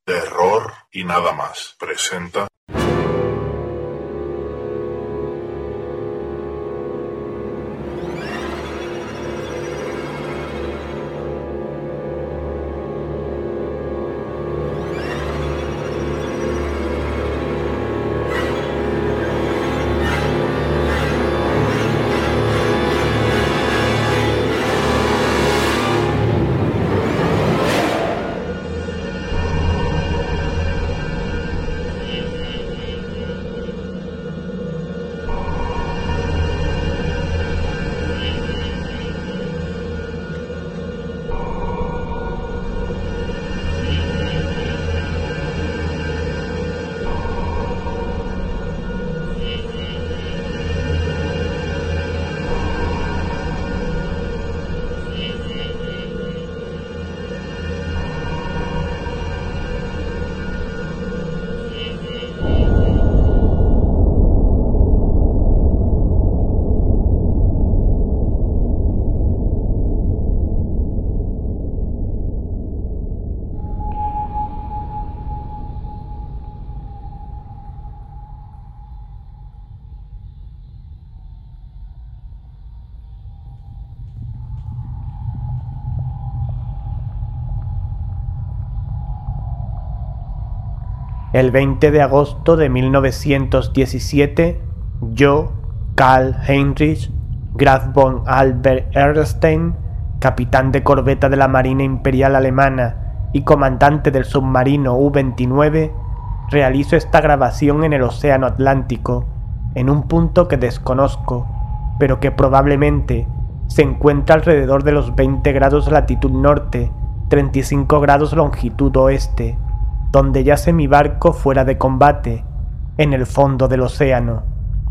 Terror y nada más presenta. El 20 de agosto de 1917, yo, Karl Heinrich Graf von Albert Ehrenstein, capitán de corbeta de la Marina Imperial Alemana y comandante del submarino U-29, realizo esta grabación en el Océano Atlántico, en un punto que desconozco, pero que probablemente se encuentra alrededor de los 20 grados latitud norte, 35 grados longitud oeste, donde yace mi barco fuera de combate, en el fondo del océano.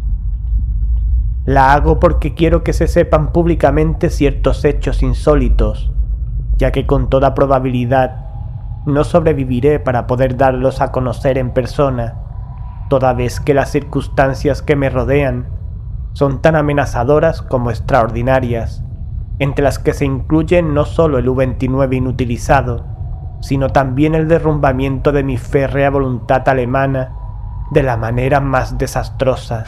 La hago porque quiero que se sepan públicamente ciertos hechos insólitos, ya que con toda probabilidad no sobreviviré para poder darlos a conocer en persona, toda vez que las circunstancias que me rodean son tan amenazadoras como extraordinarias, entre las que se incluyen no solo el U-29 inutilizado, sino también el derrumbamiento de mi férrea voluntad alemana de la manera más desastrosa.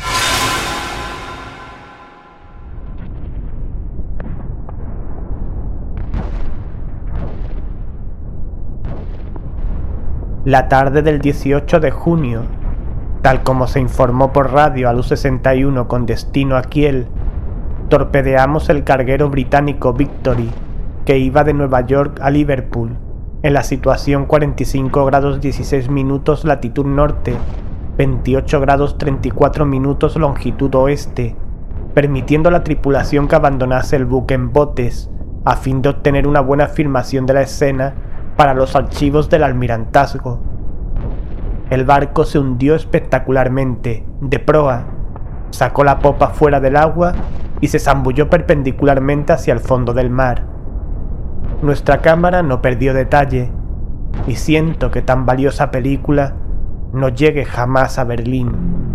La tarde del 18 de junio, tal como se informó por radio al U-61 con destino a Kiel, torpedeamos el carguero británico Victory, que iba de Nueva York a Liverpool, en la situación 45 grados 16 minutos latitud norte, 28 grados 34 minutos longitud oeste, permitiendo a la tripulación que abandonase el buque en botes, a fin de obtener una buena filmación de la escena para los archivos del almirantazgo. El barco se hundió espectacularmente, de proa, sacó la popa fuera del agua y se zambulló perpendicularmente hacia el fondo del mar. Nuestra cámara no perdió detalle, y siento que tan valiosa película no llegue jamás a Berlín.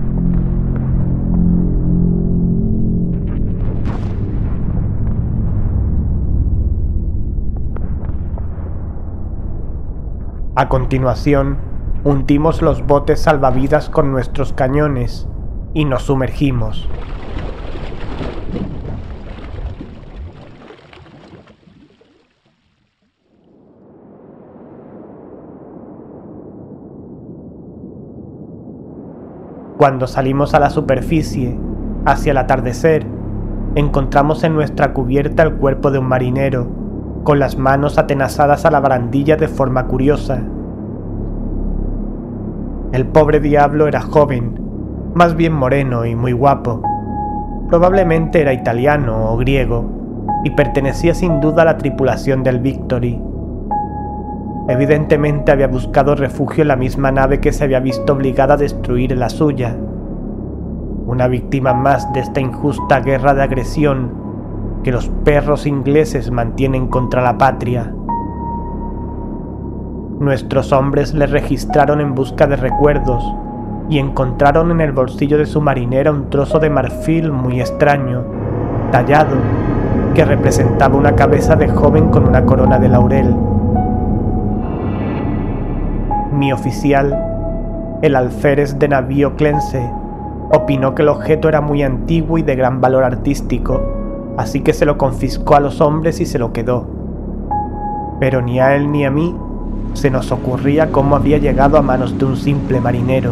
A continuación, hundimos los botes salvavidas con nuestros cañones y nos sumergimos. Cuando salimos a la superficie, hacia el atardecer, encontramos en nuestra cubierta el cuerpo de un marinero, con las manos atenazadas a la barandilla de forma curiosa. El pobre diablo era joven, más bien moreno y muy guapo. Probablemente era italiano o griego, y pertenecía sin duda a la tripulación del Victory. Evidentemente había buscado refugio en la misma nave que se había visto obligada a destruir la suya. Una víctima más de esta injusta guerra de agresión que los perros ingleses mantienen contra la patria. Nuestros hombres le registraron en busca de recuerdos y encontraron en el bolsillo de su marinera un trozo de marfil muy extraño, tallado, que representaba una cabeza de joven con una corona de laurel. Mi oficial, el alférez de navío Clense, opinó que el objeto era muy antiguo y de gran valor artístico, así que se lo confiscó a los hombres y se lo quedó. Pero ni a él ni a mí se nos ocurría cómo había llegado a manos de un simple marinero.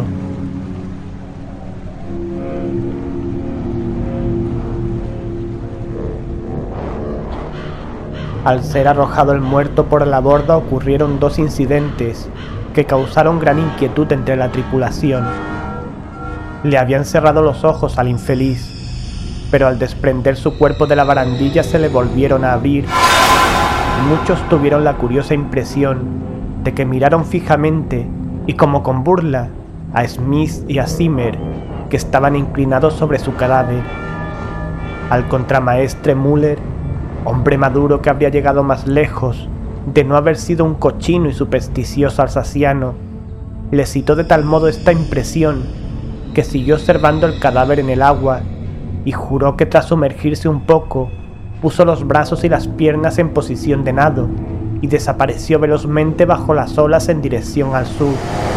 Al ser arrojado el muerto por la borda ocurrieron dos incidentes que causaron gran inquietud entre la tripulación. Le habían cerrado los ojos al infeliz, pero al desprender su cuerpo de la barandilla se le volvieron a abrir. Muchos tuvieron la curiosa impresión de que miraron fijamente y como con burla a Smith y a Zimmer, que estaban inclinados sobre su cadáver. Al contramaestre Muller, hombre maduro que habría llegado más lejos de no haber sido un cochino y supersticioso alsaciano, le citó de tal modo esta impresión que siguió observando el cadáver en el agua y juró que tras sumergirse un poco puso los brazos y las piernas en posición de nado y desapareció velozmente bajo las olas en dirección al sur.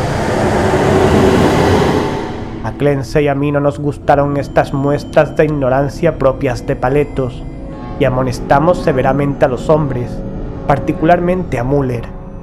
A Clense y a mí no nos gustaron estas muestras de ignorancia propias de paletos y amonestamos severamente a los hombres, particularmente a Muller.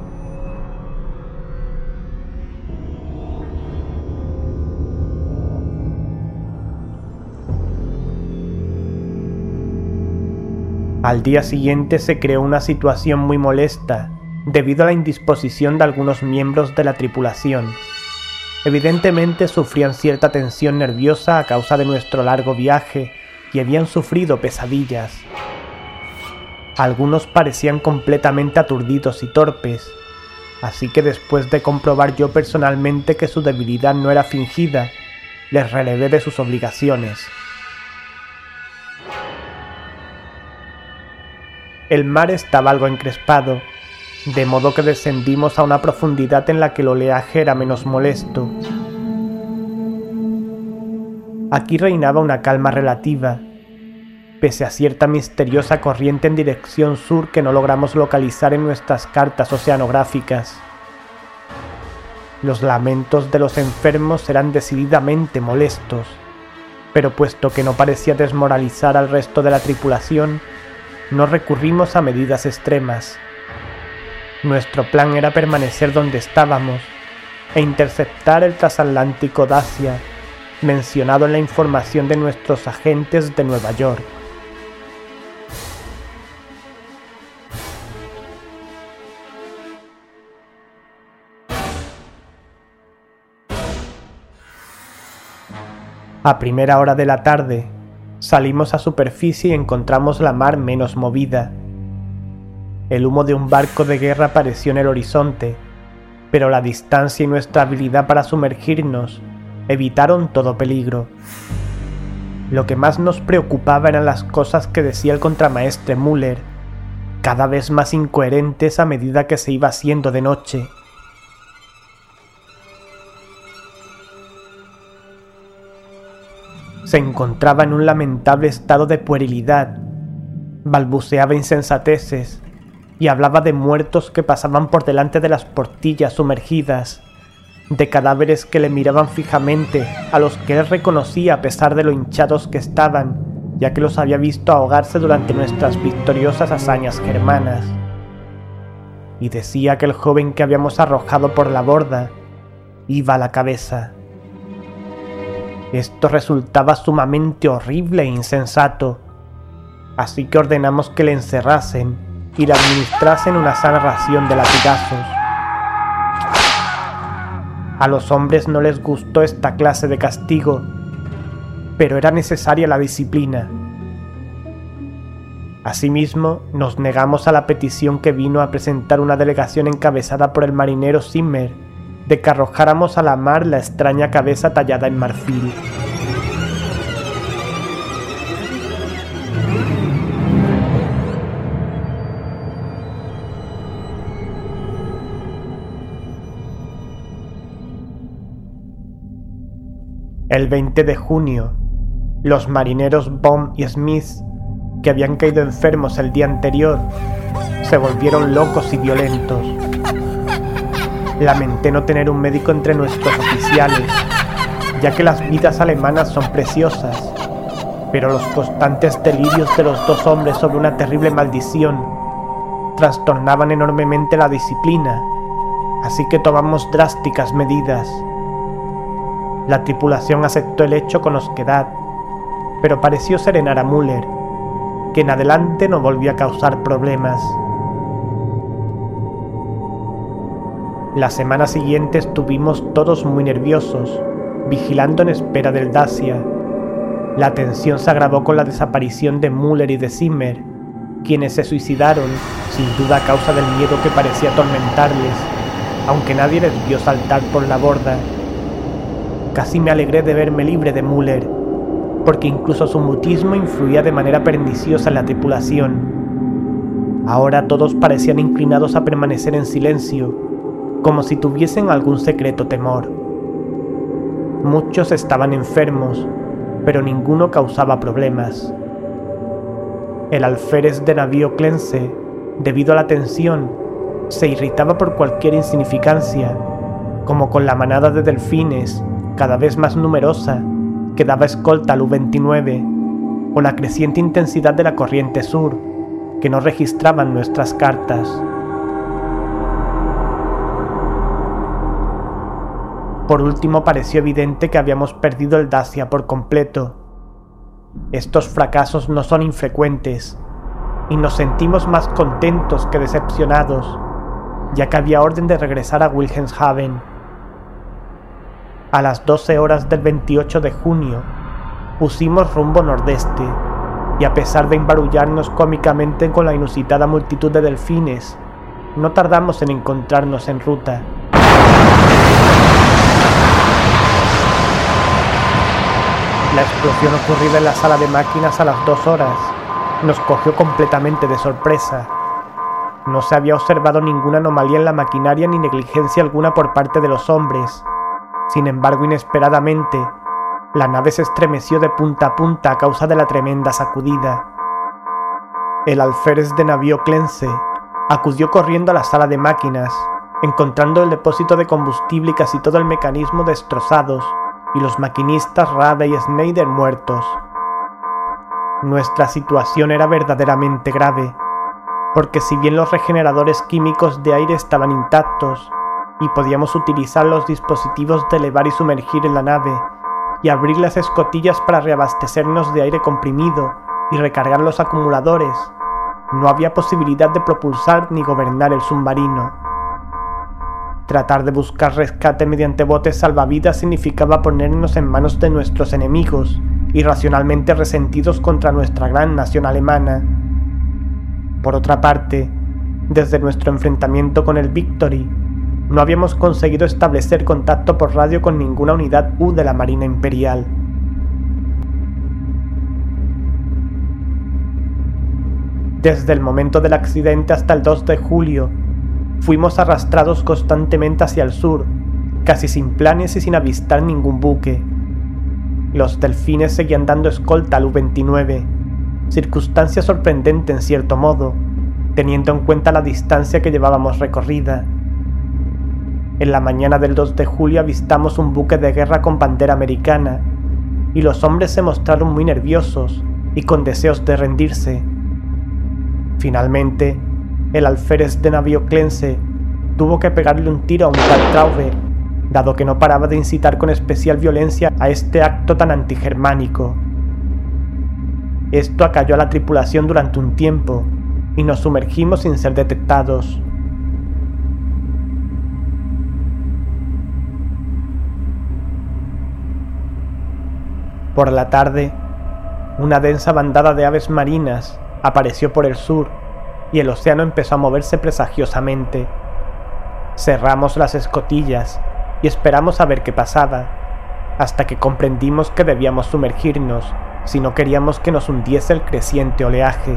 Al día siguiente se creó una situación muy molesta debido a la indisposición de algunos miembros de la tripulación. Evidentemente sufrían cierta tensión nerviosa a causa de nuestro largo viaje y habían sufrido pesadillas. Algunos parecían completamente aturdidos y torpes, así que después de comprobar yo personalmente que su debilidad no era fingida, les relevé de sus obligaciones. El mar estaba algo encrespado, de modo que descendimos a una profundidad en la que el oleaje era menos molesto. Aquí reinaba una calma relativa, pese a cierta misteriosa corriente en dirección sur que no logramos localizar en nuestras cartas oceanográficas. Los lamentos de los enfermos eran decididamente molestos, pero puesto que no parecía desmoralizar al resto de la tripulación, no recurrimos a medidas extremas. Nuestro plan era permanecer donde estábamos e interceptar el transatlántico Dacia, mencionado en la información de nuestros agentes de Nueva York. A primera hora de la tarde, salimos a superficie y encontramos la mar menos movida. El humo de un barco de guerra apareció en el horizonte, pero la distancia y nuestra habilidad para sumergirnos evitaron todo peligro. Lo que más nos preocupaba eran las cosas que decía el contramaestre Muller, cada vez más incoherentes a medida que se iba haciendo de noche. Se encontraba en un lamentable estado de puerilidad, balbuceaba insensateces y hablaba de muertos que pasaban por delante de las portillas sumergidas, de cadáveres que le miraban fijamente, a los que él reconocía a pesar de lo hinchados que estaban, ya que los había visto ahogarse durante nuestras victoriosas hazañas germanas. Y decía que el joven que habíamos arrojado por la borda iba a la cabeza. Esto resultaba sumamente horrible e insensato, así que ordenamos que le encerrasen y le administrasen una sana ración de latigazos. A los hombres no les gustó esta clase de castigo, pero era necesaria la disciplina. Asimismo, nos negamos a la petición que vino a presentar una delegación encabezada por el marinero Zimmer, de que arrojáramos a la mar la extraña cabeza tallada en marfil. El 20 de junio, los marineros Baum y Smith, que habían caído enfermos el día anterior, se volvieron locos y violentos. Lamenté no tener un médico entre nuestros oficiales, ya que las vidas alemanas son preciosas, pero los constantes delirios de los dos hombres sobre una terrible maldición trastornaban enormemente la disciplina, así que tomamos drásticas medidas. La tripulación aceptó el hecho con osquedad, pero pareció serenar a Müller, que en adelante no volvió a causar problemas. La semana siguiente estuvimos todos muy nerviosos, vigilando en espera del Dacia. La tensión se agravó con la desaparición de Müller y de Zimmer, quienes se suicidaron, sin duda a causa del miedo que parecía atormentarles, aunque nadie les vio saltar por la borda. Casi me alegré de verme libre de Müller, porque incluso su mutismo influía de manera perniciosa en la tripulación. Ahora todos parecían inclinados a permanecer en silencio, como si tuviesen algún secreto temor. Muchos estaban enfermos, pero ninguno causaba problemas. El alférez de navío Clense, debido a la tensión, se irritaba por cualquier insignificancia, como con la manada de delfines, cada vez más numerosa, que daba escolta al U-29, o la creciente intensidad de la corriente sur, que no registraban nuestras cartas. Por último, pareció evidente que habíamos perdido el Dacia por completo. Estos fracasos no son infrecuentes, y nos sentimos más contentos que decepcionados, ya que había orden de regresar a Wilhelmshaven. A las 12 horas del 28 de junio, pusimos rumbo nordeste, y a pesar de embarullarnos cómicamente con la inusitada multitud de delfines, no tardamos en encontrarnos en ruta. La explosión ocurrida en la sala de máquinas a las 2 horas nos cogió completamente de sorpresa. No se había observado ninguna anomalía en la maquinaria ni negligencia alguna por parte de los hombres. Sin embargo, inesperadamente, la nave se estremeció de punta a punta a causa de la tremenda sacudida. El alférez de navío Clense acudió corriendo a la sala de máquinas, encontrando el depósito de combustible y casi todo el mecanismo destrozados, y los maquinistas Rabe y Schneider muertos. Nuestra situación era verdaderamente grave, porque si bien los regeneradores químicos de aire estaban intactos y podíamos utilizar los dispositivos de elevar y sumergir en la nave y abrir las escotillas para reabastecernos de aire comprimido y recargar los acumuladores, no había posibilidad de propulsar ni gobernar el submarino. Tratar de buscar rescate mediante botes salvavidas significaba ponernos en manos de nuestros enemigos, irracionalmente resentidos contra nuestra gran nación alemana. Por otra parte, desde nuestro enfrentamiento con el Victory, no habíamos conseguido establecer contacto por radio con ninguna unidad U de la Marina Imperial. Desde el momento del accidente hasta el 2 de julio, fuimos arrastrados constantemente hacia el sur, casi sin planes y sin avistar ningún buque. Los delfines seguían dando escolta al U-29, circunstancia sorprendente en cierto modo, teniendo en cuenta la distancia que llevábamos recorrida. En la mañana del 2 de julio avistamos un buque de guerra con bandera americana, y los hombres se mostraron muy nerviosos y con deseos de rendirse. Finalmente, el alférez de navío Clense tuvo que pegarle un tiro a un tal Traube, dado que no paraba de incitar con especial violencia a este acto tan antigermánico. Esto acalló a la tripulación durante un tiempo, y nos sumergimos sin ser detectados. Por la tarde, una densa bandada de aves marinas apareció por el sur, y el océano empezó a moverse presagiosamente. Cerramos las escotillas y esperamos a ver qué pasaba, hasta que comprendimos que debíamos sumergirnos si no queríamos que nos hundiese el creciente oleaje.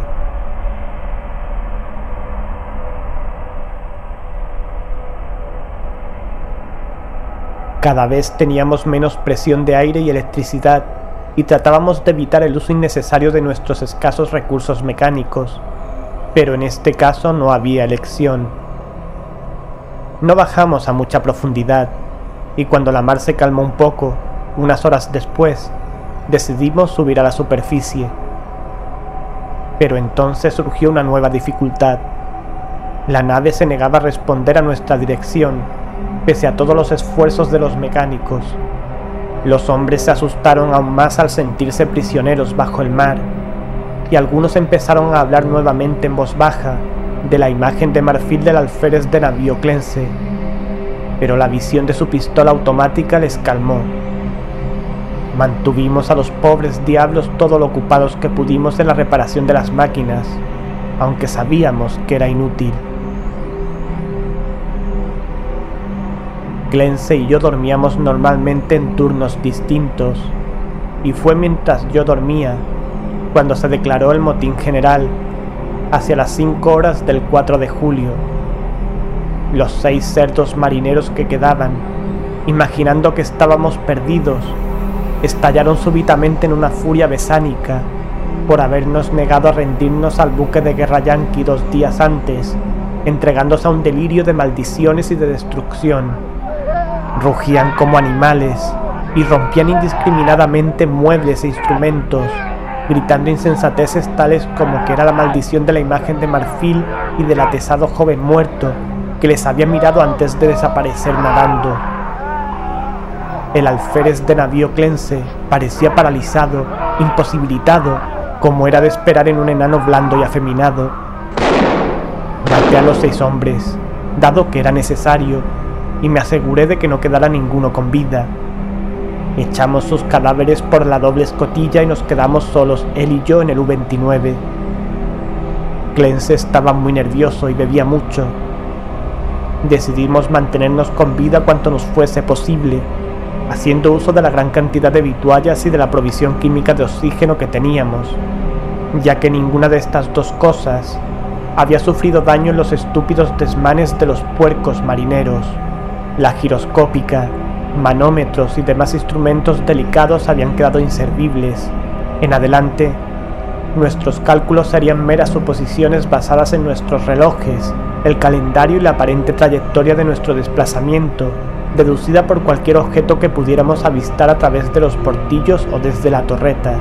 Cada vez teníamos menos presión de aire y electricidad, y tratábamos de evitar el uso innecesario de nuestros escasos recursos mecánicos, pero en este caso no había elección. No bajamos a mucha profundidad, y cuando la mar se calmó un poco, unas horas después, decidimos subir a la superficie. Pero entonces surgió una nueva dificultad. La nave se negaba a responder a nuestra dirección, pese a todos los esfuerzos de los mecánicos. Los hombres se asustaron aún más al sentirse prisioneros bajo el mar, y algunos empezaron a hablar nuevamente en voz baja de la imagen de marfil del alférez de navío Clense, pero la visión de su pistola automática les calmó. Mantuvimos a los pobres diablos todo lo ocupados que pudimos en la reparación de las máquinas, aunque sabíamos que era inútil. Clense y yo dormíamos normalmente en turnos distintos, y fue mientras yo dormía cuando se declaró el motín general, hacia las 5 horas del 4 de julio. Los 6 cerdos marineros que quedaban, imaginando que estábamos perdidos, estallaron súbitamente en una furia besánica por habernos negado a rendirnos al buque de guerra yanqui 2 días antes, entregándose a un delirio de maldiciones y de destrucción. Rugían como animales y rompían indiscriminadamente muebles e instrumentos, gritando insensateces tales como que era la maldición de la imagen de marfil y del atezado joven muerto que les había mirado antes de desaparecer nadando. El alférez de navío Clense parecía paralizado, imposibilitado, como era de esperar en un enano blando y afeminado. Maté a los 6 hombres, dado que era necesario, y me aseguré de que no quedara ninguno con vida. Echamos sus cadáveres por la doble escotilla y nos quedamos solos él y yo en el U-29. Clense estaba muy nervioso y bebía mucho. Decidimos mantenernos con vida cuanto nos fuese posible, haciendo uso de la gran cantidad de vituallas y de la provisión química de oxígeno que teníamos, ya que ninguna de estas dos cosas había sufrido daño en los estúpidos desmanes de los puercos marineros. La giroscópica, manómetros y demás instrumentos delicados habían quedado inservibles. En adelante, nuestros cálculos serían meras suposiciones basadas en nuestros relojes, el calendario y la aparente trayectoria de nuestro desplazamiento, deducida por cualquier objeto que pudiéramos avistar a través de los portillos o desde la torreta.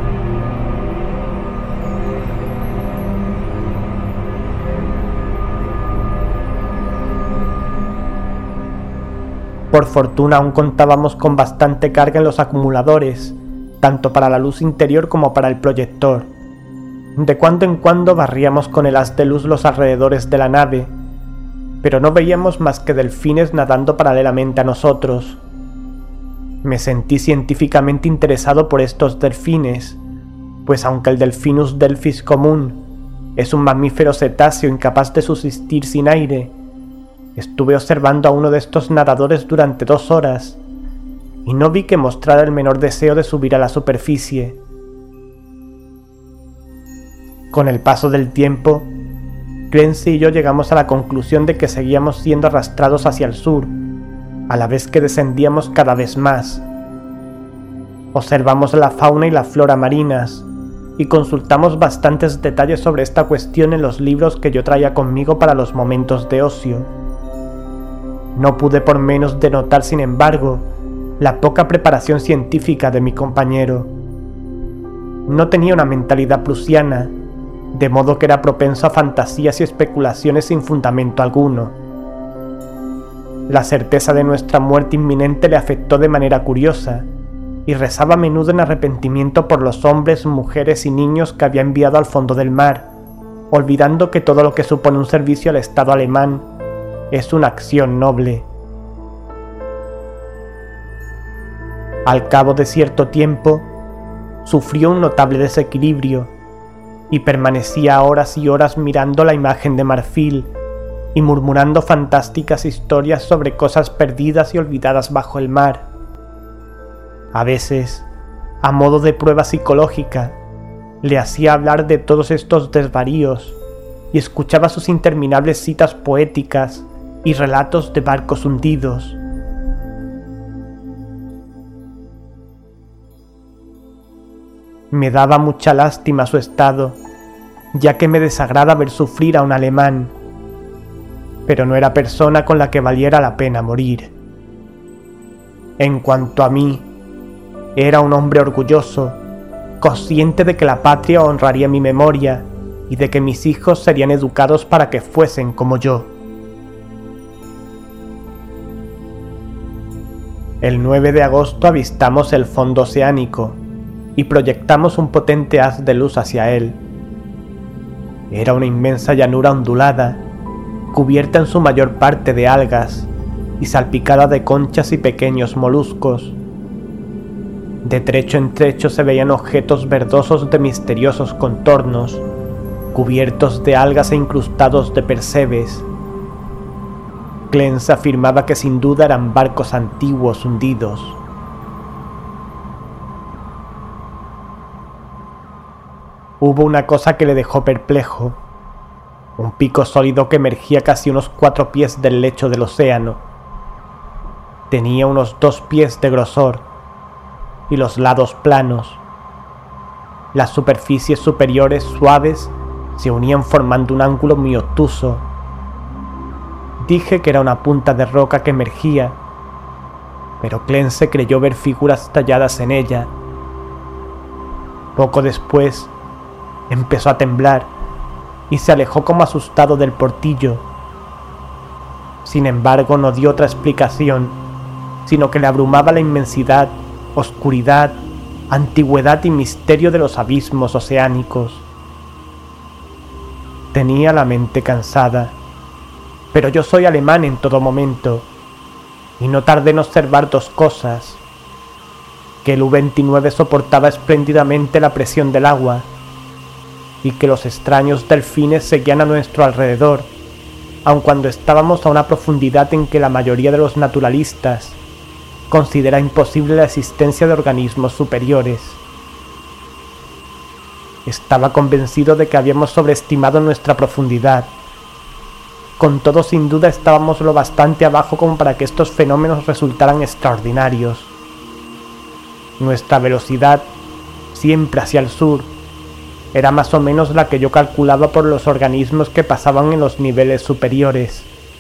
Por fortuna aún contábamos con bastante carga en los acumuladores, tanto para la luz interior como para el proyector. De cuando en cuando barríamos con el haz de luz los alrededores de la nave, pero no veíamos más que delfines nadando paralelamente a nosotros. Me sentí científicamente interesado por estos delfines, pues aunque el Delphinus delphis común es un mamífero cetáceo incapaz de subsistir sin aire, estuve observando a uno de estos nadadores durante 2 horas y no vi que mostrara el menor deseo de subir a la superficie. Con el paso del tiempo, Clense y yo llegamos a la conclusión de que seguíamos siendo arrastrados hacia el sur, a la vez que descendíamos cada vez más. Observamos la fauna y la flora marinas, y consultamos bastantes detalles sobre esta cuestión en los libros que yo traía conmigo para los momentos de ocio. No pude por menos de notar, sin embargo, la poca preparación científica de mi compañero. No tenía una mentalidad prusiana, de modo que era propenso a fantasías y especulaciones sin fundamento alguno. La certeza de nuestra muerte inminente le afectó de manera curiosa, y rezaba a menudo en arrepentimiento por los hombres, mujeres y niños que había enviado al fondo del mar, olvidando que todo lo que supone un servicio al Estado alemán es una acción noble. Al cabo de cierto tiempo, sufrió un notable desequilibrio y permanecía horas y horas mirando la imagen de marfil y murmurando fantásticas historias sobre cosas perdidas y olvidadas bajo el mar. A veces, a modo de prueba psicológica, le hacía hablar de todos estos desvaríos y escuchaba sus interminables citas poéticas y relatos de barcos hundidos. Me daba mucha lástima su estado, ya que me desagrada ver sufrir a un alemán. pero no era persona con la que valiera la pena morir. En cuanto a mí, era un hombre orgulloso, consciente de que la patria honraría mi memoria y de que mis hijos serían educados para que fuesen como yo. El 9 de agosto avistamos el fondo oceánico y proyectamos un potente haz de luz hacia él. Era una inmensa llanura ondulada, cubierta en su mayor parte de algas y salpicada de conchas y pequeños moluscos. De trecho en trecho se veían objetos verdosos de misteriosos contornos, cubiertos de algas e incrustados de percebes. Clance afirmaba que sin duda eran barcos antiguos hundidos. Hubo una cosa que le dejó perplejo: un pico sólido que emergía casi unos 4 pies del lecho del océano. Tenía unos 2 pies de grosor y los lados planos. Las superficies superiores suaves se unían formando un ángulo muy obtuso. Dije que era una punta de roca que emergía, pero Clance creyó ver figuras talladas en ella. Poco después empezó a temblar y se alejó como asustado del portillo. Sin embargo, no dio otra explicación, sino que le abrumaba la inmensidad, oscuridad, antigüedad y misterio de los abismos oceánicos. Tenía la mente cansada, pero yo soy alemán en todo momento, y no tardé en observar 2 cosas: que el U-29 soportaba espléndidamente la presión del agua, y que los extraños delfines seguían a nuestro alrededor, aun cuando estábamos a una profundidad en que la mayoría de los naturalistas considera imposible la existencia de organismos superiores. Estaba convencido de que habíamos sobreestimado nuestra profundidad. Con todo, sin duda estábamos lo bastante abajo como para que estos fenómenos resultaran extraordinarios. Nuestra velocidad, siempre hacia el sur, era más o menos la que yo calculaba por los organismos que pasaban en los niveles superiores.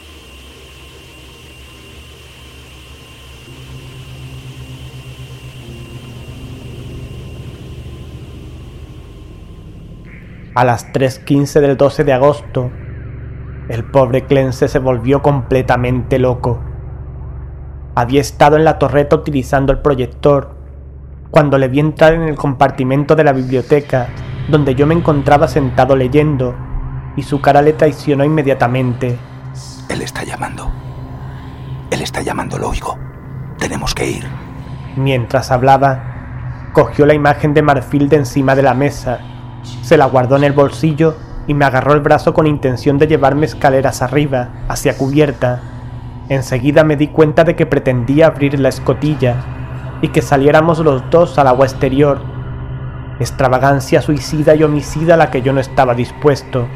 A las 3:15 del 12 de agosto, el pobre Clance se volvió completamente loco. Había estado en la torreta utilizando el proyector cuando le vi entrar en el compartimento de la biblioteca donde yo me encontraba sentado leyendo, y su cara le traicionó inmediatamente. Él está llamando. Él está llamando, lo oigo. Tenemos que ir. Mientras hablaba, cogió la imagen de marfil de encima de la mesa, se la guardó en el bolsillo y me agarró el brazo con intención de llevarme escaleras arriba, hacia cubierta. Enseguida me di cuenta de que pretendía abrir la escotilla y que saliéramos los dos al agua exterior. Extravagancia suicida y homicida a la que yo no estaba dispuesto.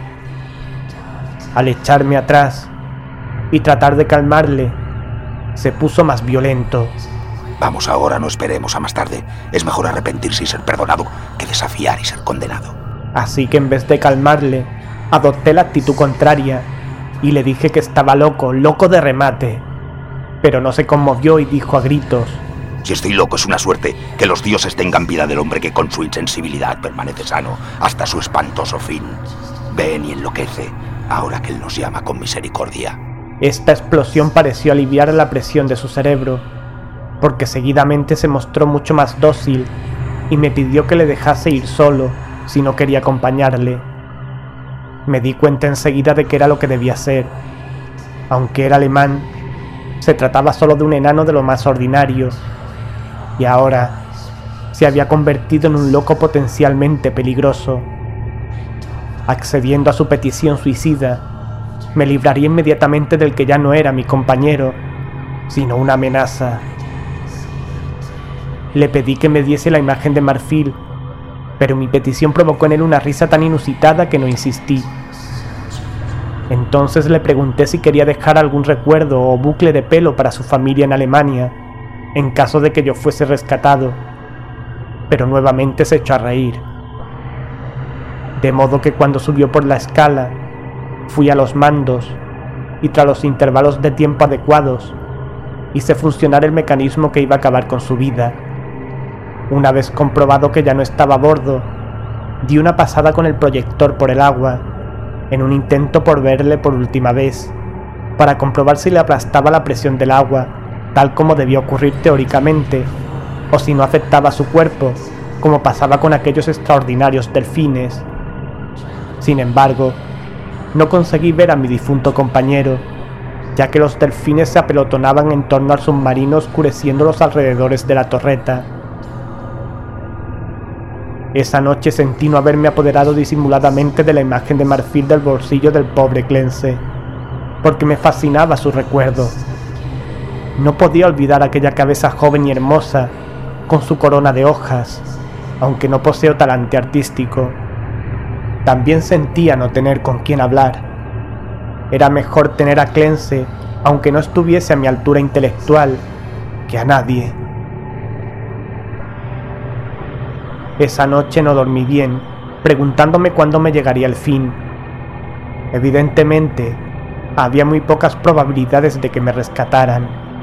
Al echarme atrás y tratar de calmarle, se puso más violento. Vamos ahora, no esperemos a más tarde. Es mejor arrepentirse y ser perdonado que desafiar y ser condenado. Así que en vez de calmarle, adopté la actitud contraria y le dije que estaba loco de remate. Pero no se conmovió y dijo a gritos: Si estoy loco es una suerte. Que los dioses tengan piedad del hombre que con su insensibilidad permanece sano hasta su espantoso fin. Ven y enloquece, ahora que él nos llama con misericordia. Esta explosión pareció aliviar la presión de su cerebro, porque seguidamente se mostró mucho más dócil y me pidió que le dejase ir solo si no quería acompañarle. Me di cuenta enseguida de que era lo que debía hacer. Aunque era alemán, se trataba solo de un enano de lo más ordinario, y ahora se había convertido en un loco potencialmente peligroso. Accediendo a su petición suicida, me libraría inmediatamente del que ya no era mi compañero, sino una amenaza. Le pedí que me diese la imagen de marfil, pero mi petición provocó en él una risa tan inusitada que no insistí. Entonces le pregunté si quería dejar algún recuerdo o bucle de pelo para su familia en Alemania, en caso de que yo fuese rescatado, pero nuevamente se echó a reír. De modo que cuando subió por la escala, fui a los mandos y tras los intervalos de tiempo adecuados, hice funcionar el mecanismo que iba a acabar con su vida. Una vez comprobado que ya no estaba a bordo, di una pasada con el proyector por el agua, en un intento por verle por última vez, para comprobar si le aplastaba la presión del agua, tal como debía ocurrir teóricamente, o si no afectaba a su cuerpo, como pasaba con aquellos extraordinarios delfines. Sin embargo, no conseguí ver a mi difunto compañero, ya que los delfines se apelotonaban en torno al submarino oscureciendo los alrededores de la torreta. Esa noche sentí no haberme apoderado disimuladamente de la imagen de marfil del bolsillo del pobre Clense, porque me fascinaba su recuerdo. No podía olvidar aquella cabeza joven y hermosa, con su corona de hojas, aunque no poseo talante artístico. También sentía no tener con quién hablar. Era mejor tener a Clense, aunque no estuviese a mi altura intelectual, que a nadie. Esa noche no dormí bien, preguntándome cuándo me llegaría el fin. Evidentemente, había muy pocas probabilidades de que me rescataran.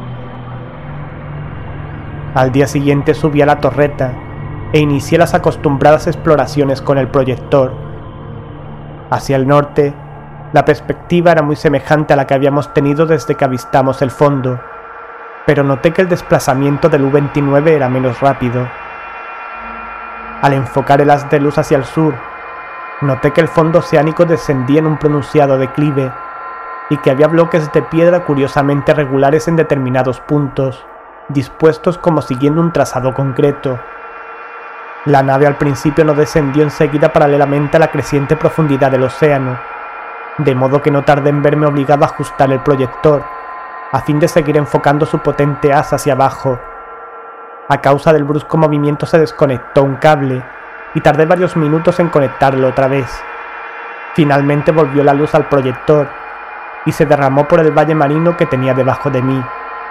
Al día siguiente subí a la torreta e inicié las acostumbradas exploraciones con el proyector. Hacia el norte, la perspectiva era muy semejante a la que habíamos tenido desde que avistamos el fondo, pero noté que el desplazamiento del U-29 era menos rápido. Al enfocar el haz de luz hacia el sur, noté que el fondo oceánico descendía en un pronunciado declive y que había bloques de piedra curiosamente regulares en determinados puntos, dispuestos como siguiendo un trazado concreto. La nave al principio no descendió enseguida paralelamente a la creciente profundidad del océano, de modo que no tardé en verme obligado a ajustar el proyector, a fin de seguir enfocando su potente haz hacia abajo. A causa del brusco movimiento se desconectó un cable, y tardé varios minutos en conectarlo otra vez. Finalmente volvió la luz al proyector, y se derramó por el valle marino que tenía debajo de mí.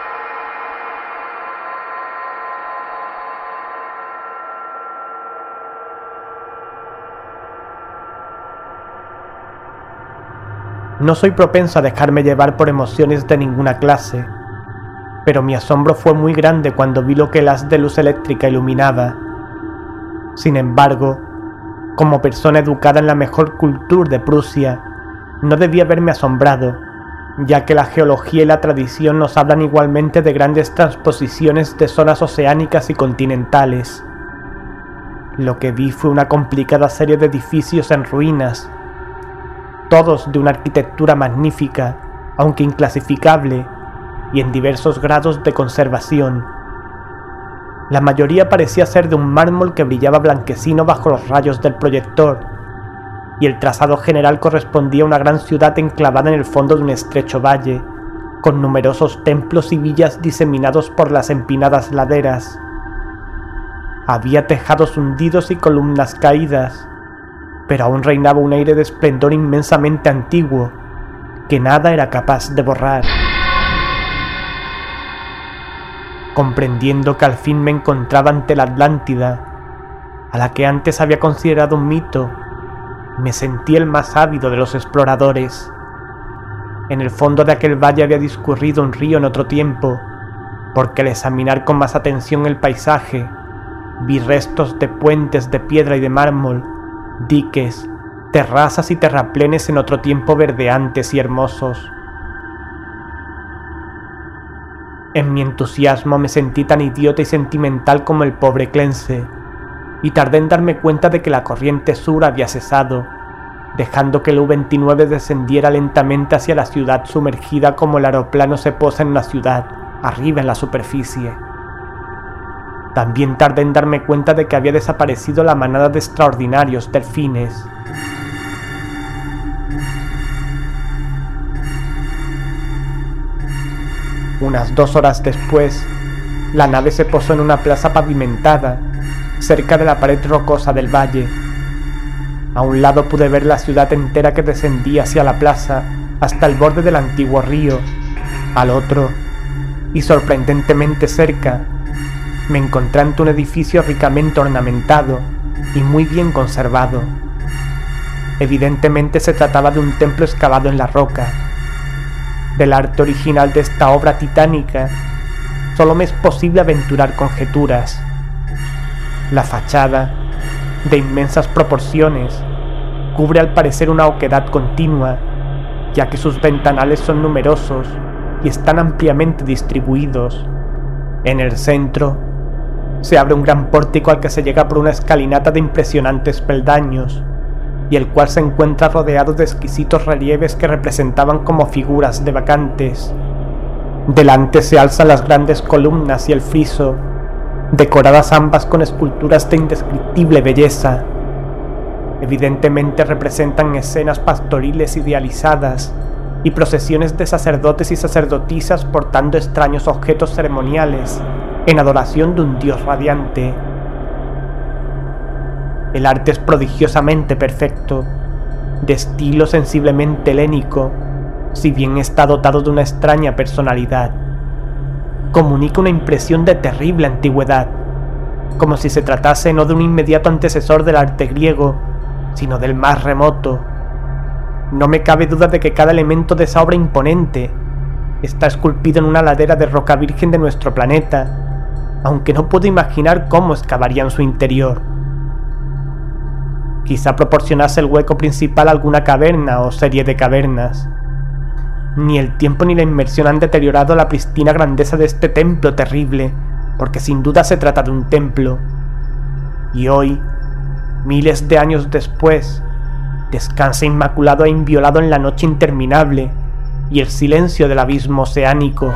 No soy propenso a dejarme llevar por emociones de ninguna clase, pero mi asombro fue muy grande cuando vi lo que el haz de luz eléctrica iluminaba. Sin embargo, como persona educada en la mejor cultura de Prusia, no debía haberme asombrado, ya que la geología y la tradición nos hablan igualmente de grandes transposiciones de zonas oceánicas y continentales. Lo que vi fue una complicada serie de edificios en ruinas, todos de una arquitectura magnífica, aunque inclasificable, y en diversos grados de conservación. La mayoría parecía ser de un mármol que brillaba blanquecino bajo los rayos del proyector, y el trazado general correspondía a una gran ciudad enclavada en el fondo de un estrecho valle, con numerosos templos y villas diseminados por las empinadas laderas. Había tejados hundidos y columnas caídas, pero aún reinaba un aire de esplendor inmensamente antiguo, que nada era capaz de borrar. Comprendiendo que al fin me encontraba ante la Atlántida, a la que antes había considerado un mito, me sentí el más ávido de los exploradores. En el fondo de aquel valle había discurrido un río en otro tiempo, porque al examinar con más atención el paisaje, vi restos de puentes de piedra y de mármol, diques, terrazas y terraplenes en otro tiempo verdeantes y hermosos. En mi entusiasmo me sentí tan idiota y sentimental como el pobre Clense, y tardé en darme cuenta de que la corriente sur había cesado, dejando que el U-29 descendiera lentamente hacia la ciudad sumergida como el aeroplano se posa en una ciudad, arriba en la superficie. También tardé en darme cuenta de que había desaparecido la manada de extraordinarios delfines. Unas 2 horas después, la nave se posó en una plaza pavimentada, cerca de la pared rocosa del valle. A un lado pude ver la ciudad entera que descendía hacia la plaza hasta el borde del antiguo río. Al otro, y sorprendentemente cerca, me encontré ante un edificio ricamente ornamentado y muy bien conservado. Evidentemente se trataba de un templo excavado en la roca. Del arte original de esta obra titánica, solo me es posible aventurar conjeturas. La fachada, de inmensas proporciones, cubre al parecer una oquedad continua, ya que sus ventanales son numerosos y están ampliamente distribuidos. En el centro, se abre un gran pórtico al que se llega por una escalinata de impresionantes peldaños, y el cual se encuentra rodeado de exquisitos relieves que representaban como figuras de bacantes. Delante se alzan las grandes columnas y el friso, decoradas ambas con esculturas de indescriptible belleza. Evidentemente representan escenas pastoriles idealizadas y procesiones de sacerdotes y sacerdotisas portando extraños objetos ceremoniales en adoración de un dios radiante. El arte es prodigiosamente perfecto, de estilo sensiblemente helénico, si bien está dotado de una extraña personalidad. Comunica una impresión de terrible antigüedad, como si se tratase no de un inmediato antecesor del arte griego, sino del más remoto. No me cabe duda de que cada elemento de esa obra imponente está esculpido en una ladera de roca virgen de nuestro planeta, aunque no puedo imaginar cómo excavarían su interior. Quizá proporcionase el hueco principal a alguna caverna o serie de cavernas. Ni el tiempo ni la inmersión han deteriorado la pristina grandeza de este templo terrible, porque sin duda se trata de un templo. Y hoy, miles de años después, descansa inmaculado e inviolado en la noche interminable y el silencio del abismo oceánico.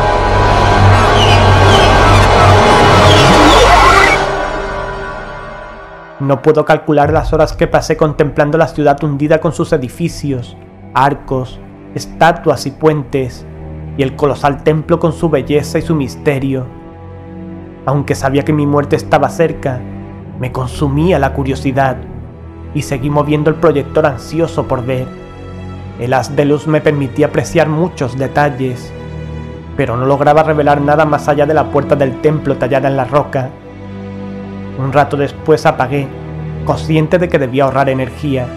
No puedo calcular las horas que pasé contemplando la ciudad hundida con sus edificios, arcos, estatuas y puentes, y el colosal templo con su belleza y su misterio. Aunque sabía que mi muerte estaba cerca, me consumía la curiosidad, y seguí moviendo el proyector ansioso por ver. El haz de luz me permitía apreciar muchos detalles, pero no lograba revelar nada más allá de la puerta del templo tallada en la roca. Un rato después apagué, consciente de que debía ahorrar energía.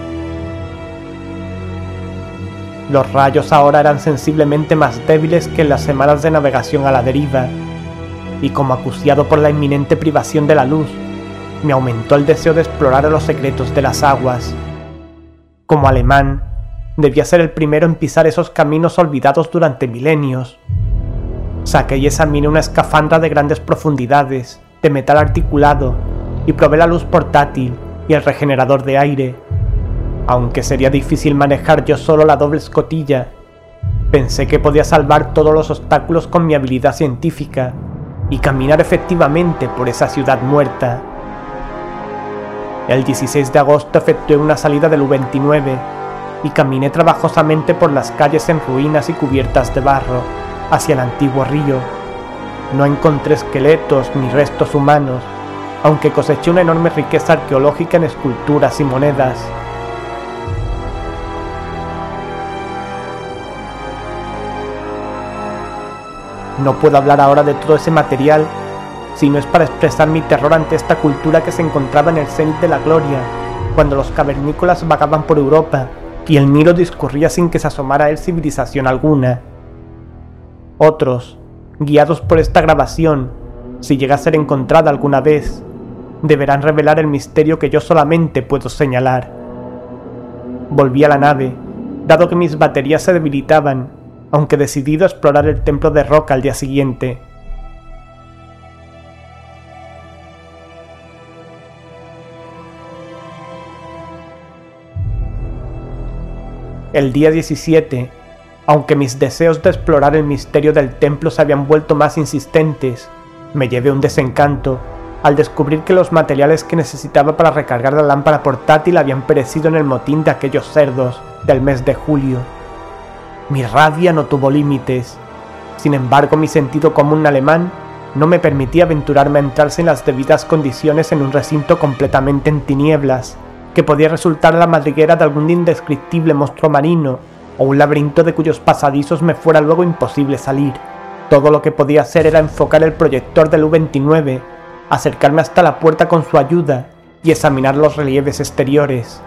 Los rayos ahora eran sensiblemente más débiles que en las semanas de navegación a la deriva, y como acuciado por la inminente privación de la luz, me aumentó el deseo de explorar los secretos de las aguas. Como alemán, debía ser el primero en pisar esos caminos olvidados durante milenios. Saqué y examiné una escafandra de grandes profundidades, de metal articulado, y probé la luz portátil y el regenerador de aire. Aunque sería difícil manejar yo solo la doble escotilla, pensé que podía salvar todos los obstáculos con mi habilidad científica y caminar efectivamente por esa ciudad muerta. El 16 de agosto efectué una salida del U-29 y caminé trabajosamente por las calles en ruinas y cubiertas de barro hacia el antiguo río. No encontré esqueletos ni restos humanos, aunque coseché una enorme riqueza arqueológica en esculturas y monedas. No puedo hablar ahora de todo ese material, si no es para expresar mi terror ante esta cultura que se encontraba en el cenit de la gloria, cuando los cavernícolas vagaban por Europa y el Nilo discurría sin que se asomara a él civilización alguna. Otros, guiados por esta grabación, si llega a ser encontrada alguna vez, deberán revelar el misterio que yo solamente puedo señalar. Volví a la nave, dado que mis baterías se debilitaban, aunque decidido a explorar el templo de roca al día siguiente. El día 17, aunque mis deseos de explorar el misterio del templo se habían vuelto más insistentes, me llevé un desencanto al descubrir que los materiales que necesitaba para recargar la lámpara portátil habían perecido en el motín de aquellos cerdos del mes de julio. Mi rabia no tuvo límites. Sin embargo, mi sentido común alemán no me permitía aventurarme a entrar sin las debidas condiciones en un recinto completamente en tinieblas, que podía resultar la madriguera de algún indescriptible monstruo marino o un laberinto de cuyos pasadizos me fuera luego imposible salir. Todo lo que podía hacer era enfocar el proyector del U-29, acercarme hasta la puerta con su ayuda y examinar los relieves exteriores.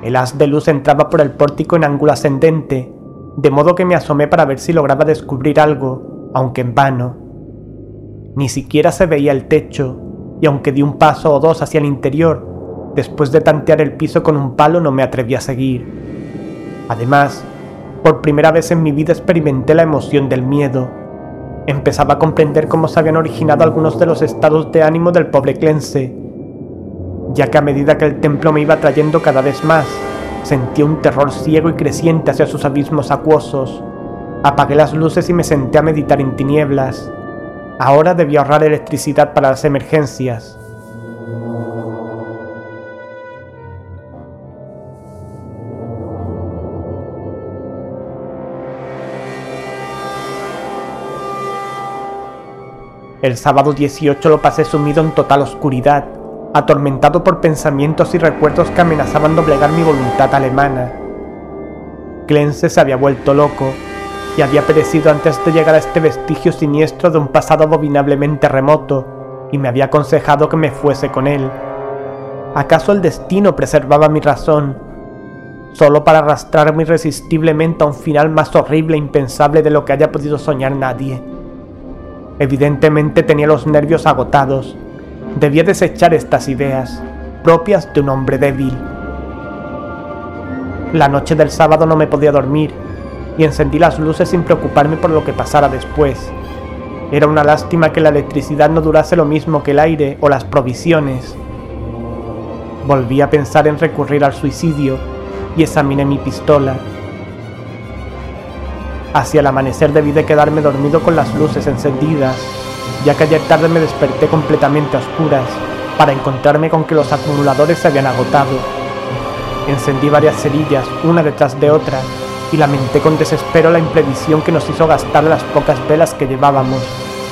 El haz de luz entraba por el pórtico en ángulo ascendente, de modo que me asomé para ver si lograba descubrir algo, aunque en vano. Ni siquiera se veía el techo, y aunque di un paso o dos hacia el interior, después de tantear el piso con un palo no me atreví a seguir. Además, por primera vez en mi vida experimenté la emoción del miedo. Empezaba a comprender cómo se habían originado algunos de los estados de ánimo del pobre Clence, ya que a medida que el templo me iba atrayendo cada vez más, sentía un terror ciego y creciente hacia sus abismos acuosos. Apagué las luces y me senté a meditar en tinieblas. Ahora debía ahorrar electricidad para las emergencias. El sábado 18 lo pasé sumido en total oscuridad, atormentado por pensamientos y recuerdos que amenazaban doblegar mi voluntad alemana. Clence se había vuelto loco y había perecido antes de llegar a este vestigio siniestro de un pasado abominablemente remoto, y me había aconsejado que me fuese con él. ¿Acaso el destino preservaba mi razón, solo para arrastrarme irresistiblemente a un final más horrible e impensable de lo que haya podido soñar nadie? Evidentemente tenía los nervios agotados. Debía desechar estas ideas, propias de un hombre débil. La noche del sábado no me podía dormir, y encendí las luces sin preocuparme por lo que pasara después. Era una lástima que la electricidad no durase lo mismo que el aire o las provisiones. Volví a pensar en recurrir al suicidio y examiné mi pistola. Hacia el amanecer debí de quedarme dormido con las luces encendidas, ya que ayer tarde me desperté completamente a oscuras para encontrarme con que los acumuladores se habían agotado. Encendí varias cerillas, una detrás de otra, y lamenté con desespero la imprevisión que nos hizo gastar las pocas velas que llevábamos.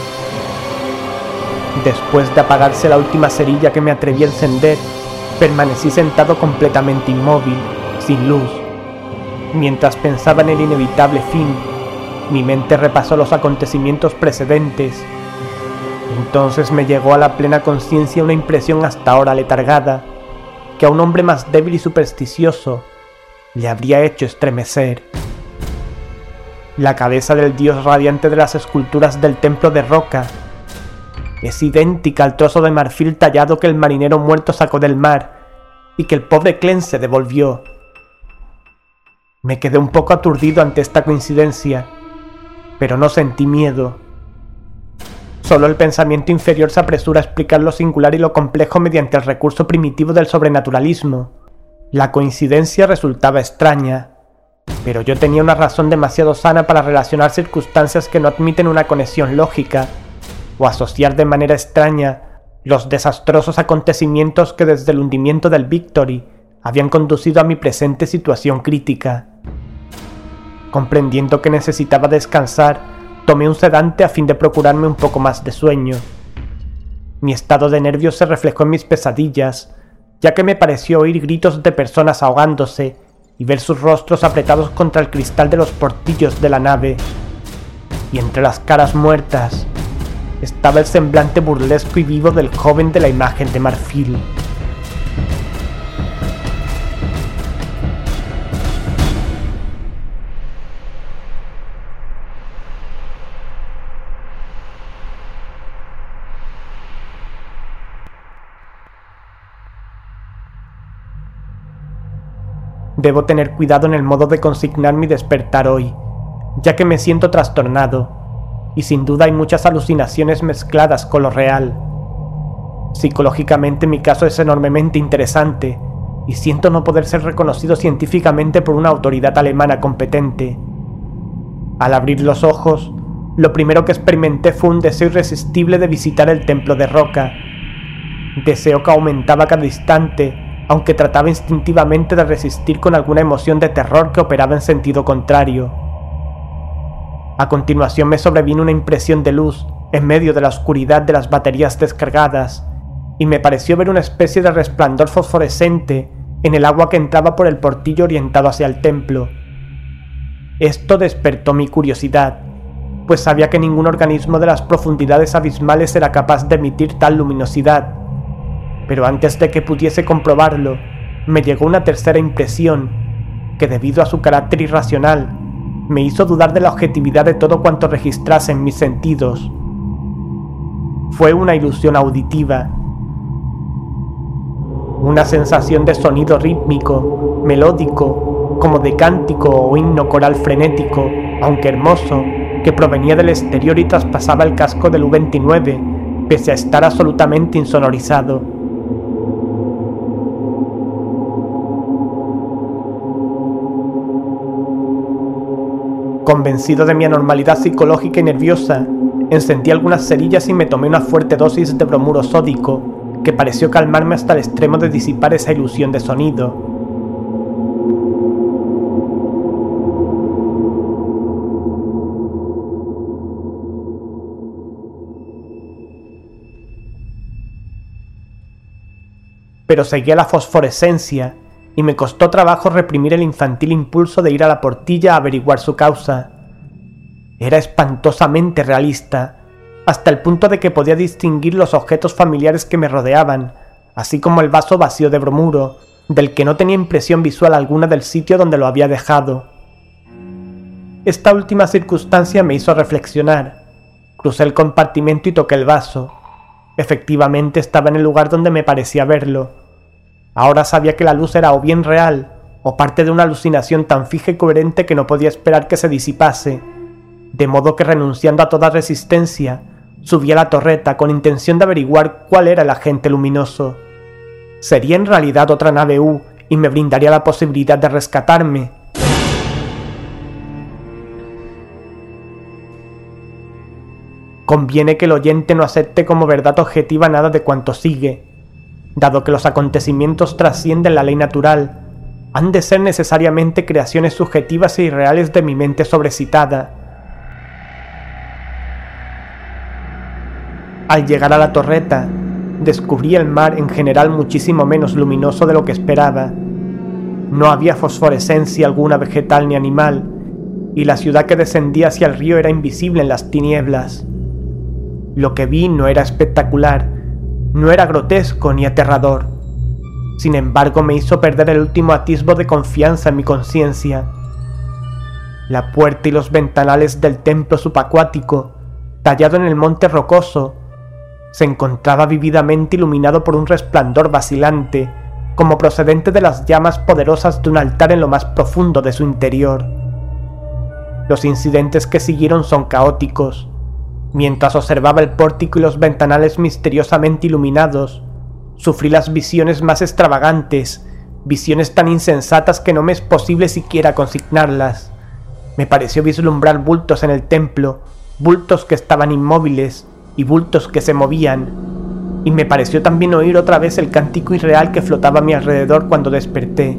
Después de apagarse la última cerilla que me atreví a encender, permanecí sentado completamente inmóvil, sin luz. Mientras pensaba en el inevitable fin, mi mente repasó los acontecimientos precedentes. Entonces me llegó a la plena conciencia una impresión hasta ahora letargada, que a un hombre más débil y supersticioso le habría hecho estremecer. La cabeza del dios radiante de las esculturas del templo de roca es idéntica al trozo de marfil tallado que el marinero muerto sacó del mar y que el pobre Clence devolvió. Me quedé un poco aturdido ante esta coincidencia, pero no sentí miedo. Solo el pensamiento inferior se apresura a explicar lo singular y lo complejo mediante el recurso primitivo del sobrenaturalismo. La coincidencia resultaba extraña, pero yo tenía una razón demasiado sana para relacionar circunstancias que no admiten una conexión lógica, o asociar de manera extraña los desastrosos acontecimientos que desde el hundimiento del Victory habían conducido a mi presente situación crítica. Comprendiendo que necesitaba descansar, tomé un sedante a fin de procurarme un poco más de sueño. Mi estado de nervios se reflejó en mis pesadillas, ya que me pareció oír gritos de personas ahogándose y ver sus rostros apretados contra el cristal de los portillos de la nave. Y entre las caras muertas estaba el semblante burlesco y vivo del joven de la imagen de marfil. Debo tener cuidado en el modo de consignar mi despertar hoy, ya que me siento trastornado, y sin duda hay muchas alucinaciones mezcladas con lo real. Psicológicamente mi caso es enormemente interesante, y siento no poder ser reconocido científicamente por una autoridad alemana competente. Al abrir los ojos, lo primero que experimenté fue un deseo irresistible de visitar el templo de roca. Deseo que aumentaba cada instante, aunque trataba instintivamente de resistir con alguna emoción de terror que operaba en sentido contrario. A continuación me sobrevino una impresión de luz en medio de la oscuridad de las baterías descargadas, y me pareció ver una especie de resplandor fosforescente en el agua que entraba por el portillo orientado hacia el templo. Esto despertó mi curiosidad, pues sabía que ningún organismo de las profundidades abismales era capaz de emitir tal luminosidad. Pero antes de que pudiese comprobarlo, me llegó una tercera impresión, que debido a su carácter irracional, me hizo dudar de la objetividad de todo cuanto registrase en mis sentidos. Fue una ilusión auditiva, una sensación de sonido rítmico, melódico, como de cántico o himno coral frenético, aunque hermoso, que provenía del exterior y traspasaba el casco del U-29, pese a estar absolutamente insonorizado. Convencido de mi anormalidad psicológica y nerviosa, encendí algunas cerillas y me tomé una fuerte dosis de bromuro sódico, que pareció calmarme hasta el extremo de disipar esa ilusión de sonido. Pero seguía la fosforescencia, y me costó trabajo reprimir el infantil impulso de ir a la portilla a averiguar su causa. Era espantosamente realista, hasta el punto de que podía distinguir los objetos familiares que me rodeaban, así como el vaso vacío de bromuro, del que no tenía impresión visual alguna del sitio donde lo había dejado. Esta última circunstancia me hizo reflexionar. Crucé el compartimento y toqué el vaso. Efectivamente estaba en el lugar donde me parecía verlo. Ahora sabía que la luz era o bien real, o parte de una alucinación tan fija y coherente que no podía esperar que se disipase, de modo que, renunciando a toda resistencia, subí a la torreta con intención de averiguar cuál era el agente luminoso. ¿Sería en realidad otra nave U y me brindaría la posibilidad de rescatarme? Conviene que el oyente no acepte como verdad objetiva nada de cuanto sigue. Dado que los acontecimientos trascienden la ley natural, han de ser necesariamente creaciones subjetivas e irreales de mi mente sobreexcitada. Al llegar a la torreta, descubrí el mar en general muchísimo menos luminoso de lo que esperaba. No había fosforescencia alguna vegetal ni animal, y la ciudad que descendía hacia el río era invisible en las tinieblas. Lo que vi no era espectacular, no era grotesco ni aterrador. Sin embargo, me hizo perder el último atisbo de confianza en mi conciencia. La puerta y los ventanales del templo subacuático, tallado en el monte rocoso, se encontraba vividamente iluminado por un resplandor vacilante, como procedente de las llamas poderosas de un altar en lo más profundo de su interior. Los incidentes que siguieron son caóticos. Mientras observaba el pórtico y los ventanales misteriosamente iluminados, sufrí las visiones más extravagantes, visiones tan insensatas que no me es posible siquiera consignarlas. Me pareció vislumbrar bultos en el templo, bultos que estaban inmóviles y bultos que se movían, y me pareció también oír otra vez el cántico irreal que flotaba a mi alrededor cuando desperté.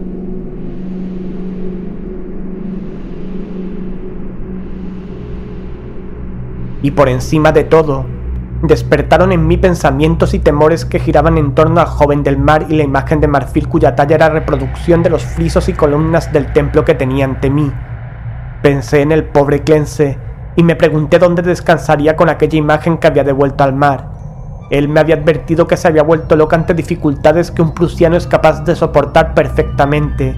Y por encima de todo, despertaron en mí pensamientos y temores que giraban en torno al joven del mar y la imagen de marfil cuya talla era reproducción de los frisos y columnas del templo que tenía ante mí. Pensé en el pobre Clense y me pregunté dónde descansaría con aquella imagen que había devuelto al mar. Él me había advertido que se había vuelto loca ante dificultades que un prusiano es capaz de soportar perfectamente.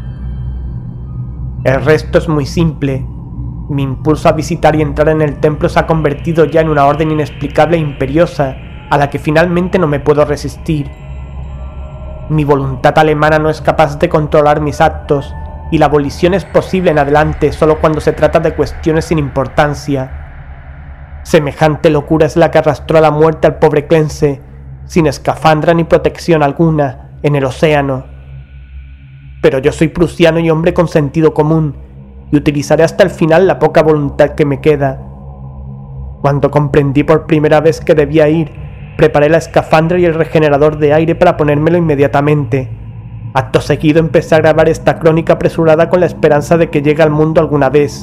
El resto es muy simple. Mi impulso a visitar y entrar en el templo se ha convertido ya en una orden inexplicable e imperiosa, a la que finalmente no me puedo resistir. Mi voluntad alemana no es capaz de controlar mis actos, y la abolición es posible en adelante solo cuando se trata de cuestiones sin importancia. Semejante locura es la que arrastró a la muerte al pobre Clense, sin escafandra ni protección alguna, en el océano. Pero yo soy prusiano y hombre con sentido común, y utilizaré hasta el final la poca voluntad que me queda. Cuando comprendí por primera vez que debía ir, preparé la escafandra y el regenerador de aire para ponérmelo inmediatamente. Acto seguido empecé a grabar esta crónica apresurada con la esperanza de que llegue al mundo alguna vez.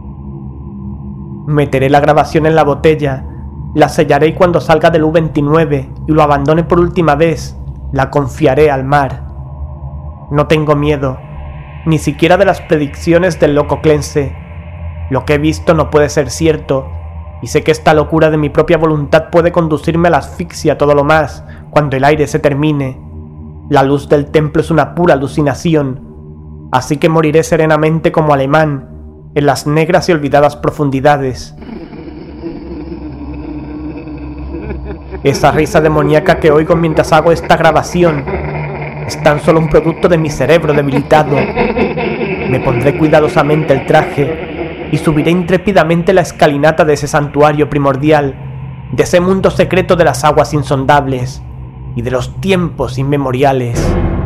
Meteré la grabación en la botella, la sellaré y cuando salga del U-29 y lo abandone por última vez, la confiaré al mar. No tengo miedo, ni siquiera de las predicciones del loco Clense. Lo que he visto no puede ser cierto, y sé que esta locura de mi propia voluntad puede conducirme a la asfixia todo lo más, cuando el aire se termine. La luz del templo es una pura alucinación, así que moriré serenamente como alemán en las negras y olvidadas profundidades. Esa risa demoníaca que oigo mientras hago esta grabación es tan solo un producto de mi cerebro debilitado. Me pondré cuidadosamente el traje y subiré intrépidamente la escalinata de ese santuario primordial, de ese mundo secreto de las aguas insondables y de los tiempos inmemoriales.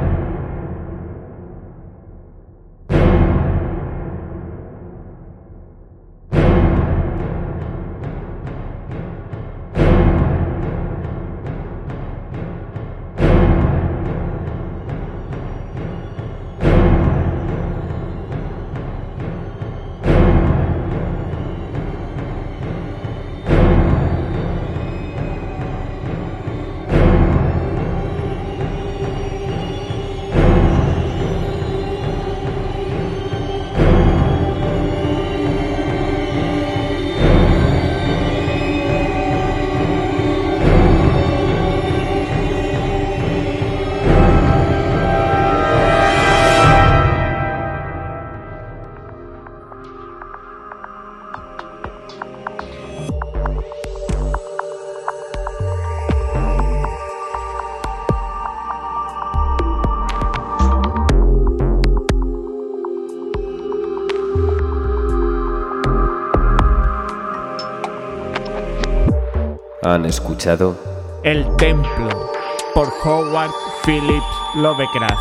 Han escuchado El Templo, por Howard Phillips Lovecraft.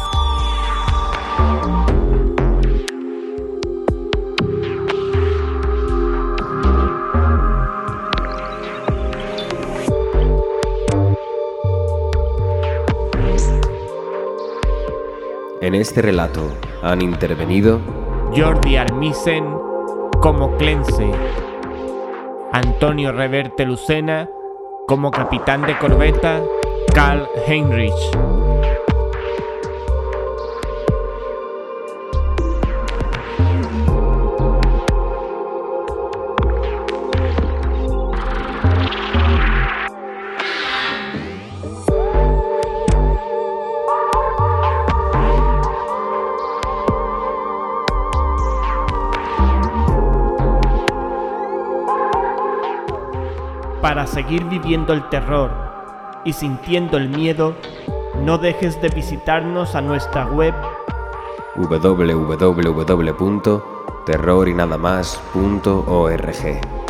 En este relato han intervenido Jordi Armisen como Clense, Antonio Reverte Lucena como capitán de corbeta Karl Heinrich, Para seguir viviendo el terror y sintiendo el miedo, no dejes de visitarnos a nuestra web www.terrorinadamas.org.